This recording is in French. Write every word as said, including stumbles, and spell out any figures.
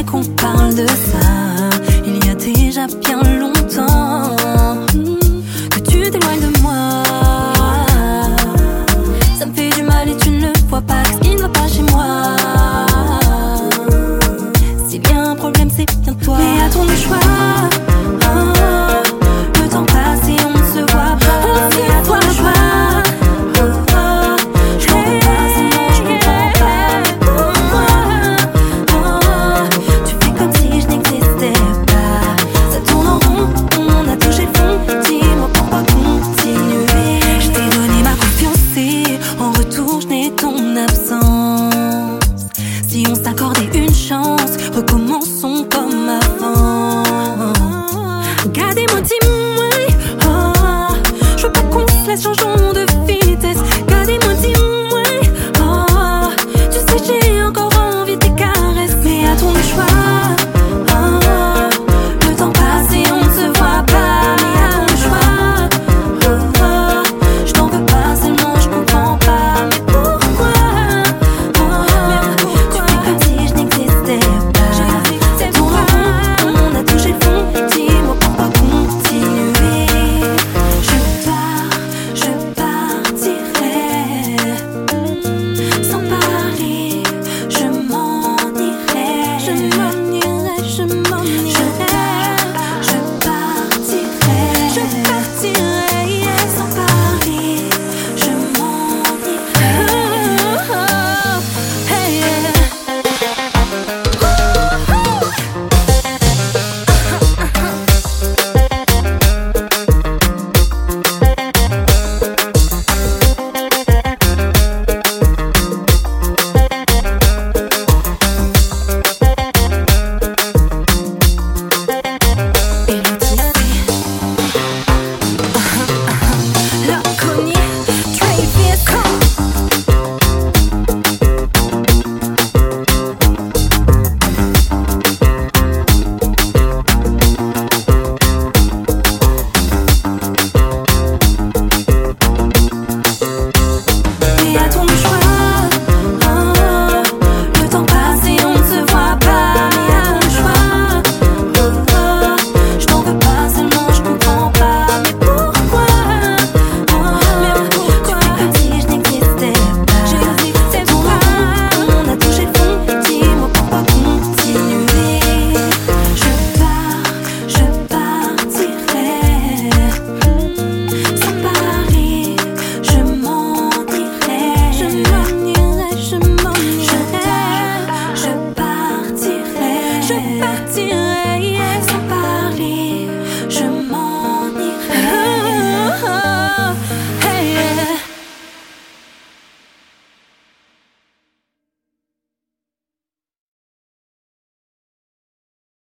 qu'on parle de ça. Il y a déjà bien longtemps que tu t'éloignes de moi. Ça me fait du mal et tu ne vois pas ce qui ne va pas chez moi. S'il y a un problème, c'est bien toi. Mais à ton choix. Oh, le temps passe et on ne se voit pas. Mais à toi le choix. Si on s'accordait